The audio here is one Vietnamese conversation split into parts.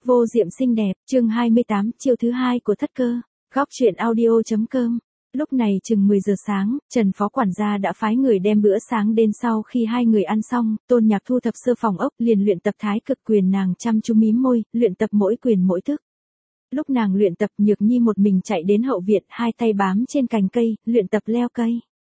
Vô diệm xinh đẹp, chương 28, chiêu thứ hai của thất cơ. Góc truyện audio.com. Lúc này chừng 10 giờ sáng, Trần phó quản gia đã phái người đem bữa sáng đến. Sau khi hai người ăn xong, Tôn Nhạc thu thập sơ phòng ốc liền luyện tập thái cực quyền. Nàng chăm chú mím môi, luyện tập mỗi quyền mỗi thức. Lúc nàng luyện tập, Nhược Nhi một mình chạy đến hậu viện, hai tay bám trên cành cây, luyện tập leo cây.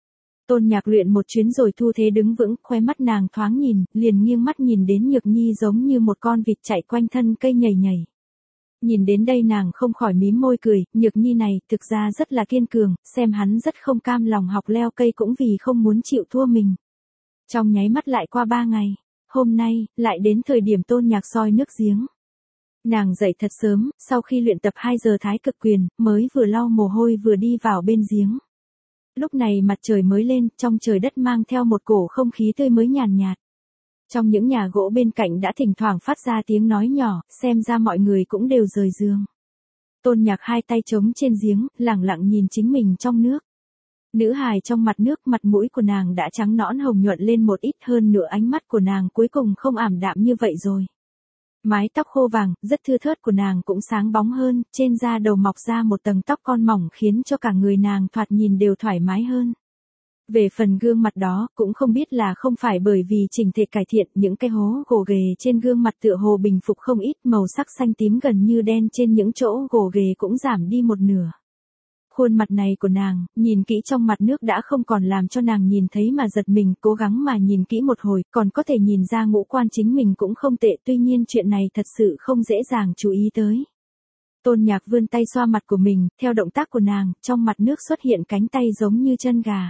Tôn Nhạc luyện một chuyến rồi thu thế đứng vững, khóe mắt nàng thoáng nhìn, liền nghiêng mắt nhìn đến Nhược Nhi giống như một con vịt chạy quanh thân cây nhảy nhảy. Nhìn đến đây nàng không khỏi mím môi cười, Nhược Nhi này thực ra rất là kiên cường, xem hắn rất không cam lòng học leo cây cũng vì không muốn chịu thua mình. Trong nháy mắt lại qua 3 ngày, hôm nay, lại đến thời điểm Tôn Nhạc soi nước giếng. Nàng dậy thật sớm, sau khi luyện tập 2 giờ thái cực quyền, mới vừa lau mồ hôi vừa đi vào bên giếng. Lúc này mặt trời mới lên, trong trời đất mang theo một cổ không khí tươi mới nhàn nhạt. Trong những nhà gỗ bên cạnh đã thỉnh thoảng phát ra tiếng nói nhỏ, xem ra mọi người cũng đều rời giường. Tôn Nhạc hai tay trống trên giếng, lẳng lặng nhìn chính mình trong nước. Nữ hài trong mặt nước, mặt mũi của nàng đã trắng nõn hồng nhuận lên một ít, hơn nữa ánh mắt của nàng cuối cùng không ảm đạm như vậy rồi. Mái tóc khô vàng, rất thưa thớt của nàng cũng sáng bóng hơn, trên da đầu mọc ra một tầng tóc con mỏng khiến cho cả người nàng thoạt nhìn đều thoải mái hơn. Về phần gương mặt đó, cũng không biết là không phải bởi vì chỉnh thể cải thiện, những cái hố gồ ghề trên gương mặt tựa hồ bình phục không ít, màu sắc xanh tím gần như đen trên những chỗ gồ ghề cũng giảm đi một nửa. Khuôn mặt này của nàng, nhìn kỹ trong mặt nước đã không còn làm cho nàng nhìn thấy mà giật mình, cố gắng mà nhìn kỹ một hồi, còn có thể nhìn ra ngũ quan chính mình cũng không tệ, tuy nhiên chuyện này thật sự không dễ dàng chú ý tới. Tôn Nhạc vươn tay xoa mặt của mình, theo động tác của nàng, trong mặt nước xuất hiện cánh tay giống như chân gà.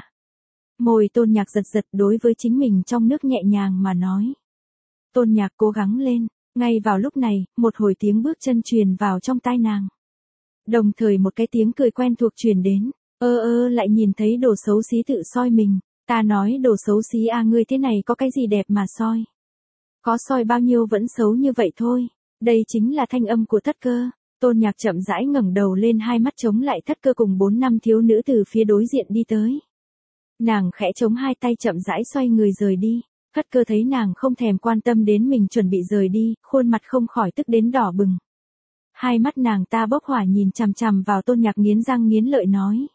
Môi Tôn Nhạc giật giật, đối với chính mình trong nước nhẹ nhàng mà nói. Tôn Nhạc cố gắng lên, ngay vào lúc này, một hồi tiếng bước chân truyền vào trong tai nàng. Đồng thời một cái tiếng cười quen thuộc truyền đến, lại nhìn thấy đồ xấu xí tự soi mình, ta nói đồ xấu xí ngươi thế này có cái gì đẹp mà soi. Có soi bao nhiêu vẫn xấu như vậy thôi, đây chính là thanh âm của thất cơ. Tôn Nhạc chậm rãi ngẩng đầu lên, hai mắt chống lại thất cơ cùng 4 năm thiếu nữ từ phía đối diện đi tới. Nàng khẽ chống hai tay chậm rãi xoay người rời đi, thất cơ thấy nàng không thèm quan tâm đến mình chuẩn bị rời đi, khuôn mặt không khỏi tức đến đỏ bừng. Hai mắt nàng ta bốc hỏa nhìn chằm chằm vào Tôn Nhạc nghiến răng nghiến lợi nói.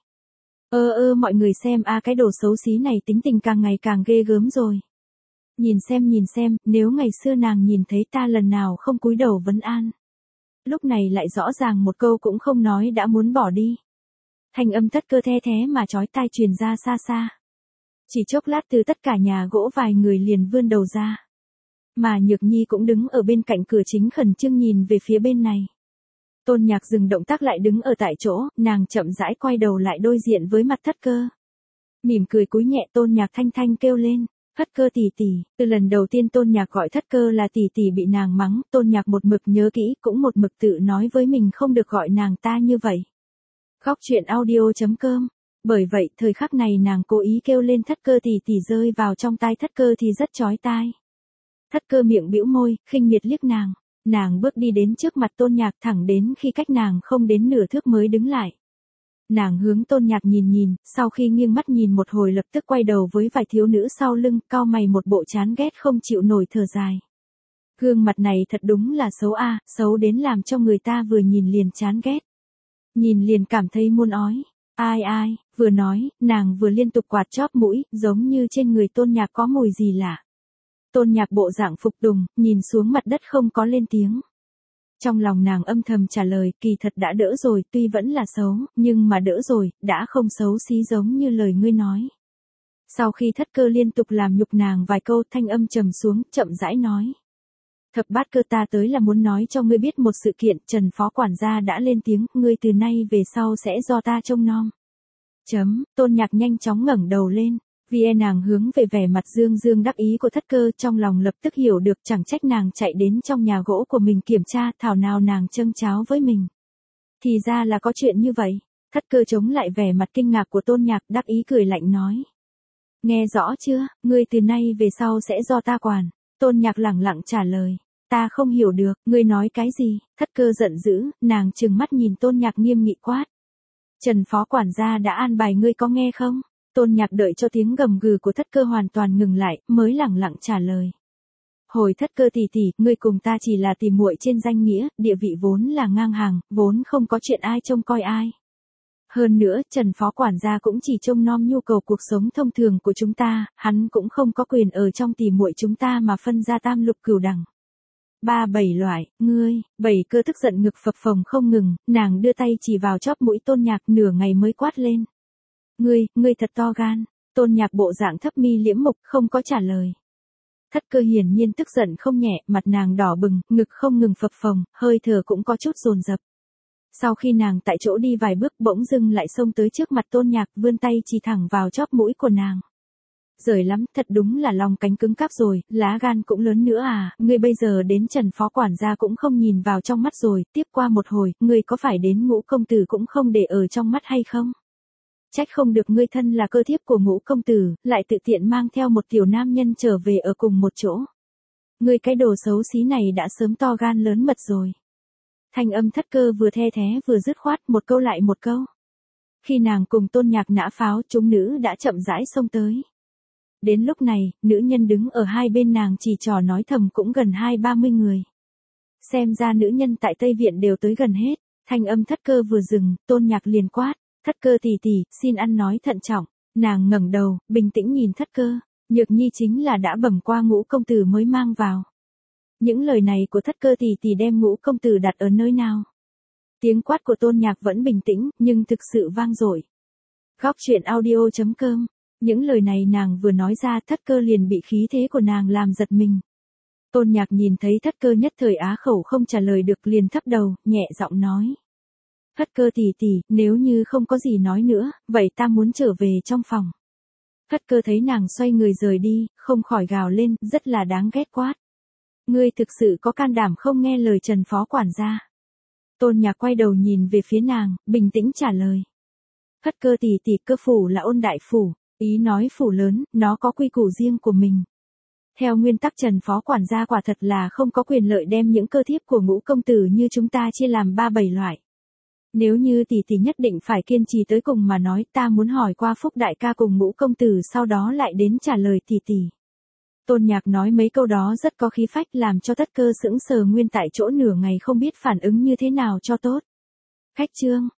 Mọi người xem cái đồ xấu xí này tính tình càng ngày càng ghê gớm rồi. Nhìn xem, nếu ngày xưa nàng nhìn thấy ta lần nào không cúi đầu vấn an. Lúc này lại rõ ràng một câu cũng không nói đã muốn bỏ đi. Thanh âm thất cơ the thế mà chói tai truyền ra xa xa. Chỉ chốc lát từ tất cả nhà gỗ vài người liền vươn đầu ra. Mà Nhược Nhi cũng đứng ở bên cạnh cửa chính khẩn trương nhìn về phía bên này. Tôn Nhạc dừng động tác lại đứng ở tại chỗ, nàng chậm rãi quay đầu lại đối diện với mặt thất cơ. Mỉm cười cúi nhẹ, Tôn Nhạc thanh thanh kêu lên, thất cơ tỷ tỷ. Từ lần đầu tiên Tôn Nhạc gọi thất cơ là tỷ tỷ bị nàng mắng, Tôn Nhạc một mực nhớ kỹ, cũng một mực tự nói với mình không được gọi nàng ta như vậy. Góc truyện audio.com. Bởi vậy, thời khắc này nàng cố ý kêu lên thất cơ tỷ tỷ rơi vào trong tai thất cơ thì rất chói tai. Thất cơ miệng bĩu môi, khinh miệt liếc nàng. Nàng bước đi đến trước mặt Tôn Nhạc, thẳng đến khi cách nàng không đến nửa thước mới đứng lại. Nàng hướng Tôn Nhạc nhìn, sau khi nghiêng mắt nhìn một hồi lập tức quay đầu với vài thiếu nữ sau lưng, cau mày một bộ chán ghét không chịu nổi thở dài. Gương mặt này thật đúng là xấu xấu đến làm cho người ta vừa nhìn liền chán ghét. Nhìn liền cảm thấy muốn ói. Ai, vừa nói, nàng vừa liên tục quạt chóp mũi, giống như trên người Tôn Nhạc có mùi gì lạ. Tôn Nhạc bộ dạng phục tùng, nhìn xuống mặt đất không có lên tiếng. Trong lòng nàng âm thầm trả lời, kỳ thật đã đỡ rồi, tuy vẫn là xấu, nhưng mà đỡ rồi, đã không xấu xí giống như lời ngươi nói. Sau khi thất cơ liên tục làm nhục nàng vài câu, thanh âm trầm xuống, chậm rãi nói. Thập bát cơ, ta tới là muốn nói cho ngươi biết một sự kiện, Trần phó quản gia đã lên tiếng, ngươi từ nay về sau sẽ do ta trông nom. Tôn Nhạc nhanh chóng ngẩng đầu lên. Vì nàng hướng về vẻ mặt dương đắc ý của thất cơ, trong lòng lập tức hiểu được, chẳng trách nàng chạy đến trong nhà gỗ của mình kiểm tra, thảo nào nàng châng cháo với mình. Thì ra là có chuyện như vậy. Thất cơ chống lại vẻ mặt kinh ngạc của Tôn Nhạc, đắc ý cười lạnh nói. Nghe rõ chưa, ngươi từ nay về sau sẽ do ta quản. Tôn Nhạc lẳng lặng trả lời. Ta không hiểu được, ngươi nói cái gì? Thất cơ giận dữ, nàng trừng mắt nhìn Tôn Nhạc nghiêm nghị quát. Trần phó quản gia đã an bài ngươi có nghe không? Tôn Nhạc đợi cho tiếng gầm gừ của thất cơ hoàn toàn ngừng lại, mới lẳng lặng trả lời. Hồi Thất Cơ tỷ tỷ, ngươi cùng ta chỉ là tỷ muội trên danh nghĩa, địa vị vốn là ngang hàng, vốn không có chuyện ai trông coi ai. Hơn nữa, Trần phó quản gia cũng chỉ trông nom nhu cầu cuộc sống thông thường của chúng ta, hắn cũng không có quyền ở trong tỷ muội chúng ta mà phân ra tam lục cửu đẳng. Ba bảy loại, ngươi, Bảy Cơ tức giận ngực phập phồng không ngừng, nàng đưa tay chỉ vào chóp mũi Tôn Nhạc nửa ngày mới quát lên. Ngươi thật to gan. Tôn Nhạc bộ dạng thấp mi liễm mục không có trả lời. Thất Cơ hiển nhiên tức giận không nhẹ, mặt nàng đỏ bừng, ngực không ngừng phập phồng, hơi thở cũng có chút dồn dập. Sau khi nàng tại chỗ đi vài bước bỗng dưng lại xông tới trước mặt Tôn Nhạc vươn tay chỉ thẳng vào chóp mũi của nàng. Giời lắm, thật đúng là lòng cánh cứng cáp rồi, lá gan cũng lớn nữa à, ngươi bây giờ đến Trần phó quản gia cũng không nhìn vào trong mắt rồi, tiếp qua một hồi, ngươi có phải đến Ngũ công tử cũng không để ở trong mắt hay không? Trách không được ngươi thân là cơ thiếp của Ngũ công tử, lại tự tiện mang theo một tiểu nam nhân trở về ở cùng một chỗ. Ngươi cái đồ xấu xí này đã sớm to gan lớn mật rồi. Thanh âm Thất Cơ vừa the thé vừa dứt khoát, một câu lại một câu. Khi nàng cùng Tôn Nhạc nã pháo, chúng nữ đã chậm rãi xông tới. Đến lúc này, nữ nhân đứng ở hai bên nàng chỉ trò nói thầm cũng gần 20-30 người. Xem ra nữ nhân tại Tây Viện đều tới gần hết. Thanh âm Thất Cơ vừa dừng, Tôn Nhạc liền quát. Thất Cơ tỷ tỷ, xin ăn nói thận trọng. Nàng ngẩng đầu, bình tĩnh nhìn Thất Cơ. Nhược Nhi chính là đã bẩm qua Ngũ công tử mới mang vào. Những lời này của Thất Cơ tỷ tỷ đem Ngũ công tử đặt ở nơi nào? Tiếng quát của Tôn Nhạc vẫn bình tĩnh, nhưng thực sự vang dội. Góc truyện audio.com. Những lời này nàng vừa nói ra, Thất Cơ liền bị khí thế của nàng làm giật mình. Tôn Nhạc nhìn thấy Thất Cơ nhất thời á khẩu không trả lời được liền thấp đầu, nhẹ giọng nói. Thất Cơ tỷ tỷ, nếu như không có gì nói nữa, vậy ta muốn trở về trong phòng. Thất Cơ thấy nàng xoay người rời đi, không khỏi gào lên, rất là đáng ghét quát. Ngươi thực sự có can đảm không nghe lời Trần phó quản gia. Tôn Nhạc quay đầu nhìn về phía nàng, bình tĩnh trả lời. Thất Cơ tỷ tỷ, Cơ phủ là Ôn đại phủ, ý nói phủ lớn, nó có quy củ riêng của mình. Theo nguyên tắc Trần phó quản gia quả thật là không có quyền lợi đem những cơ thiếp của Ngũ công tử như chúng ta chia làm 3-7 loại. Nếu như tỷ tỷ nhất định phải kiên trì tới cùng mà nói, ta muốn hỏi qua Phúc đại ca cùng Ngũ công tử sau đó lại đến trả lời tỷ tỷ. Tôn Nhạc nói mấy câu đó rất có khí phách làm cho Thất Cơ sững sờ nguyên tại chỗ nửa ngày không biết phản ứng như thế nào cho tốt. Khách chương